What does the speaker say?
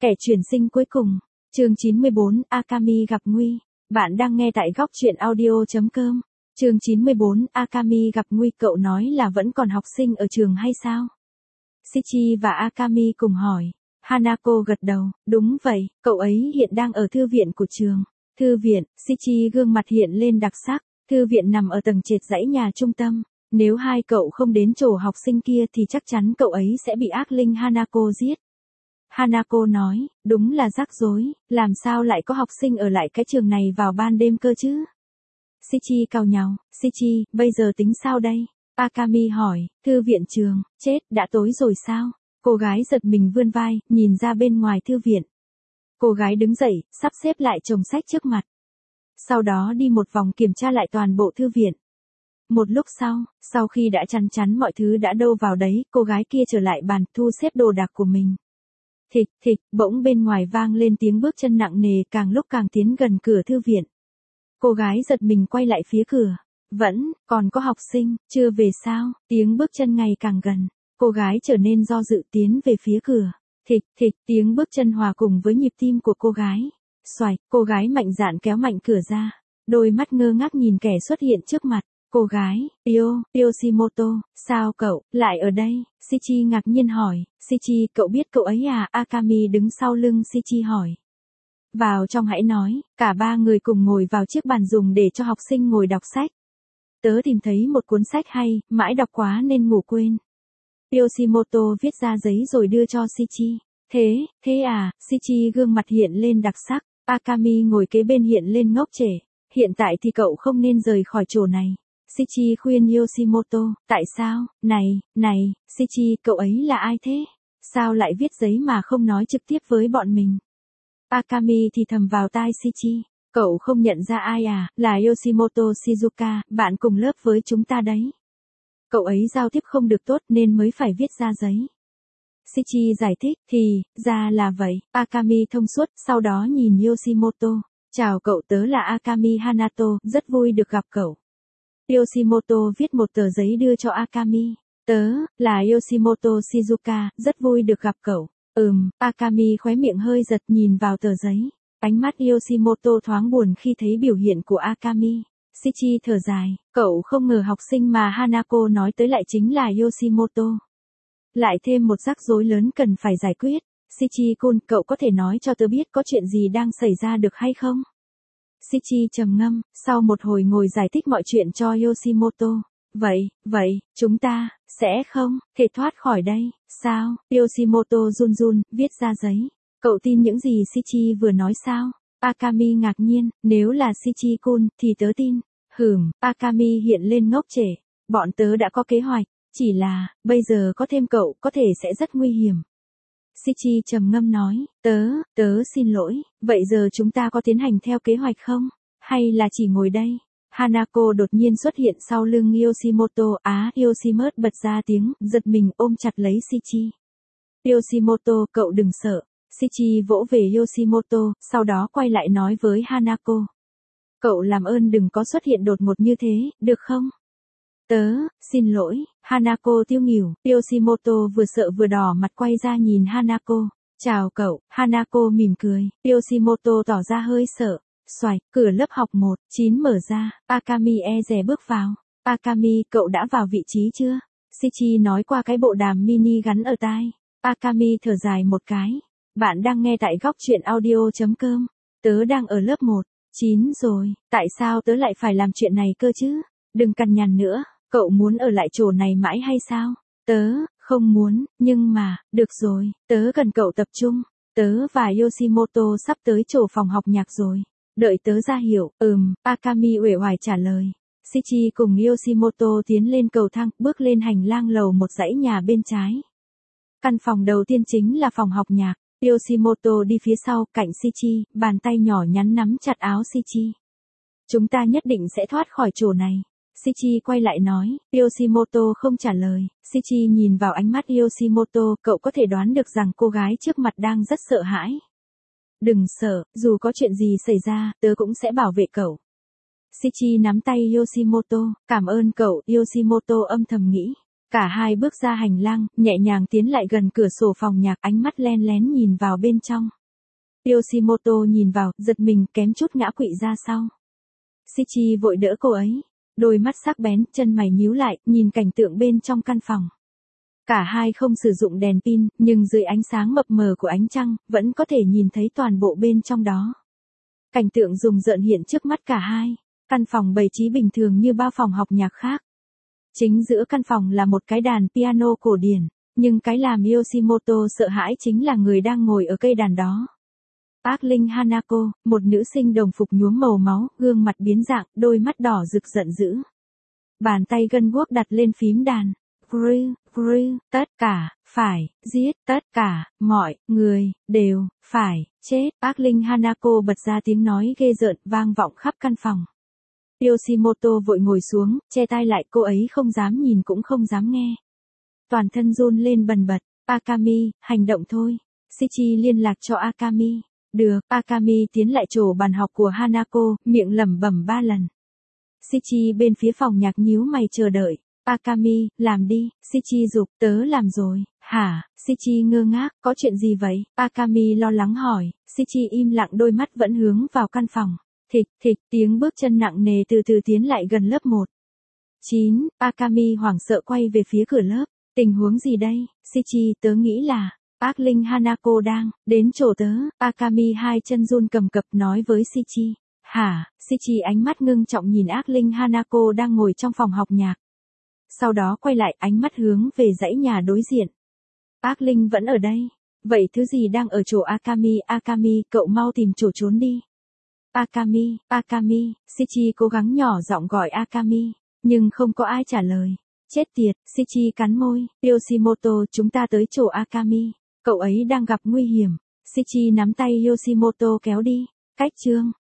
Kẻ chuyển sinh cuối cùng. Chương 94, Akami gặp nguy. Bạn đang nghe tại góc truyện audio.com. Chương 94, Akami gặp nguy. Cậu nói là vẫn còn học sinh ở trường hay sao? Shichi và Akami cùng hỏi. Hanako gật đầu, đúng vậy, cậu ấy hiện đang ở thư viện của trường. Thư viện, Shichi gương mặt hiện lên đặc sắc. Thư viện nằm ở tầng trệt dãy nhà trung tâm. Nếu hai cậu không đến chỗ học sinh kia thì chắc chắn cậu ấy sẽ bị ác linh Hanako giết. Hanako nói, đúng là rắc rối, làm sao lại có học sinh ở lại cái trường này vào ban đêm cơ chứ? Shichi cau nhàu, Shichi, bây giờ tính sao đây? Akami hỏi, thư viện trường, chết, đã tối rồi sao? Cô gái giật mình vươn vai, nhìn ra bên ngoài thư viện. Cô gái đứng dậy, sắp xếp lại chồng sách trước mặt. Sau đó đi một vòng kiểm tra lại toàn bộ thư viện. Một lúc sau khi đã chắn chắn mọi thứ đã đâu vào đấy, cô gái kia trở lại bàn thu xếp đồ đạc của mình. Thịch thịch, bỗng bên ngoài vang lên tiếng bước chân nặng nề càng lúc càng tiến gần cửa thư viện. Cô gái giật mình quay lại phía cửa. Vẫn, còn có học sinh, chưa về sao, tiếng bước chân ngày càng gần. Cô gái trở nên do dự tiến về phía cửa. Thịch thịch, tiếng bước chân hòa cùng với nhịp tim của cô gái. Xoạch, cô gái mạnh dạn kéo mạnh cửa ra. Đôi mắt ngơ ngác nhìn kẻ xuất hiện trước mặt. Cô gái, Yoshimoto, sao cậu lại ở đây? Shichi ngạc nhiên hỏi, Shichi, cậu biết cậu ấy à? Akami đứng sau lưng Shichi hỏi. Vào trong hãy nói, cả ba người cùng ngồi vào chiếc bàn dùng để cho học sinh ngồi đọc sách. Tớ tìm thấy một cuốn sách hay, mãi đọc quá nên ngủ quên. Yoshimoto viết ra giấy rồi đưa cho Shichi. Thế à, Shichi gương mặt hiện lên đặc sắc. Akami ngồi kế bên hiện lên ngốc trệ. Hiện tại thì cậu không nên rời khỏi chỗ này. Shichi khuyên Yoshimoto, tại sao, này, Shichi, cậu ấy là ai thế? Sao lại viết giấy mà không nói trực tiếp với bọn mình? Akami thì thầm vào tai Shichi, cậu không nhận ra ai à, là Yoshimoto Shizuka, bạn cùng lớp với chúng ta đấy. Cậu ấy giao tiếp không được tốt nên mới phải viết ra giấy. Shichi giải thích, thì, ra là vậy, Akami thông suốt, sau đó nhìn Yoshimoto. Chào cậu, tớ là Akami Hanato, rất vui được gặp cậu. Yoshimoto viết một tờ giấy đưa cho Akami. Tớ, là Yoshimoto Shizuka, rất vui được gặp cậu. Akami khóe miệng hơi giật nhìn vào tờ giấy. Ánh mắt Yoshimoto thoáng buồn khi thấy biểu hiện của Akami. Shichi thở dài, cậu không ngờ học sinh mà Hanako nói tới lại chính là Yoshimoto. Lại thêm một rắc rối lớn cần phải giải quyết. Shichi-kun, cậu có thể nói cho tớ biết có chuyện gì đang xảy ra được hay không? Shichi trầm ngâm, sau một hồi ngồi giải thích mọi chuyện cho Yoshimoto. Vậy, chúng ta, sẽ không, thể thoát khỏi đây, sao? Yoshimoto run run, viết ra giấy. Cậu tin những gì Shichi vừa nói sao? Akami ngạc nhiên, nếu là Shichi-kun, thì tớ tin. Akami hiện lên ngốc trệ. Bọn tớ đã có kế hoạch, chỉ là, bây giờ có thêm cậu có thể sẽ rất nguy hiểm. Shichi trầm ngâm nói, tớ xin lỗi, vậy giờ chúng ta có tiến hành theo kế hoạch không? Hay là chỉ ngồi đây? Hanako đột nhiên xuất hiện sau lưng Yoshimoto, Yoshimoto bật ra tiếng, giật mình ôm chặt lấy Shichi. Yoshimoto, cậu đừng sợ. Shichi vỗ về Yoshimoto, sau đó quay lại nói với Hanako. Cậu làm ơn đừng có xuất hiện đột ngột như thế, được không? Xin lỗi, Hanako tiêu nghỉu, Yoshimoto vừa sợ vừa đỏ mặt quay ra nhìn Hanako. Chào cậu, Hanako mỉm cười, Yoshimoto tỏ ra hơi sợ. Xoạch, cửa lớp học 1-9 mở ra, Akami e dè bước vào. Akami, cậu đã vào vị trí chưa? Shichi nói qua cái bộ đàm mini gắn ở tai. Akami thở dài một cái. Bạn đang nghe tại góc truyện audio.com. Tớ đang ở lớp 1-9 rồi, tại sao tớ lại phải làm chuyện này cơ chứ? Đừng cằn nhằn nữa, cậu muốn ở lại chỗ này mãi hay sao? Tớ, không muốn, nhưng mà, được rồi, tớ cần cậu tập trung. Tớ và Yoshimoto sắp tới chỗ phòng học nhạc rồi. Đợi tớ ra hiệu, Akami uể oải trả lời. Shichi cùng Yoshimoto tiến lên cầu thang, bước lên hành lang lầu một dãy nhà bên trái. Căn phòng đầu tiên chính là phòng học nhạc. Yoshimoto đi phía sau, cạnh Shichi, bàn tay nhỏ nhắn nắm chặt áo Shichi. Chúng ta nhất định sẽ thoát khỏi chỗ này. Shichi quay lại nói, Yoshimoto không trả lời. Shichi nhìn vào ánh mắt Yoshimoto, cậu có thể đoán được rằng cô gái trước mặt đang rất sợ hãi. Đừng sợ, dù có chuyện gì xảy ra, tớ cũng sẽ bảo vệ cậu. Shichi nắm tay Yoshimoto, cảm ơn cậu, Yoshimoto âm thầm nghĩ. Cả hai bước ra hành lang, nhẹ nhàng tiến lại gần cửa sổ phòng nhạc, ánh mắt len lén nhìn vào bên trong. Yoshimoto nhìn vào, giật mình, kém chút ngã quỵ ra sau. Shichi vội đỡ cô ấy. Đôi mắt sắc bén, chân mày nhíu lại, nhìn cảnh tượng bên trong căn phòng. Cả hai không sử dụng đèn pin, nhưng dưới ánh sáng mập mờ của ánh trăng, vẫn có thể nhìn thấy toàn bộ bên trong đó. Cảnh tượng rùng rợn hiện trước mắt cả hai. Căn phòng bày trí bình thường như bao phòng học nhạc khác. Chính giữa căn phòng là một cái đàn piano cổ điển, nhưng cái làm Yoshimoto sợ hãi chính là người đang ngồi ở cây đàn đó. Park Linh Hanako, một nữ sinh đồng phục nhuốm màu máu, gương mặt biến dạng, đôi mắt đỏ rực giận dữ. Bàn tay gân guốc đặt lên phím đàn. Tất cả, phải, giết, tất cả, mọi, người, đều, phải, chết. Park Linh Hanako bật ra tiếng nói ghê rợn vang vọng khắp căn phòng. Yoshimoto vội ngồi xuống, che tai lại, cô ấy không dám nhìn cũng không dám nghe. Toàn thân run lên bần bật. Akami, hành động thôi. Shichi liên lạc cho Akami. Được, Akami tiến lại chỗ bàn học của Hanako, miệng lẩm bẩm 3 lần. Shichi bên phía phòng nhạc nhíu mày chờ đợi. Akami, làm đi, Shichi giục, tớ làm rồi. Hả? Shichi ngơ ngác, có chuyện gì vậy? Akami lo lắng hỏi. Shichi im lặng, đôi mắt vẫn hướng vào căn phòng. Thịch, tiếng bước chân nặng nề từ từ tiến lại gần lớp 1. 9, Akami hoảng sợ quay về phía cửa lớp. Tình huống gì đây? Shichi, tớ nghĩ là Park Linh Hanako đang đến chỗ tớ. Akami hai chân run cầm cập nói với Shichi. Hả? Shichi ánh mắt ngưng trọng nhìn Park Linh Hanako đang ngồi trong phòng học nhạc. Sau đó quay lại, ánh mắt hướng về dãy nhà đối diện. Park Linh vẫn ở đây. Vậy thứ gì đang ở chỗ Akami? Akami, cậu mau tìm chỗ trốn đi. Akami, Shichi cố gắng nhỏ giọng gọi Akami, nhưng không có ai trả lời. Chết tiệt, Shichi cắn môi. Yoshimoto, chúng ta tới chỗ Akami. Cậu ấy đang gặp nguy hiểm. Shichi nắm tay Yoshimoto kéo đi. Cách chương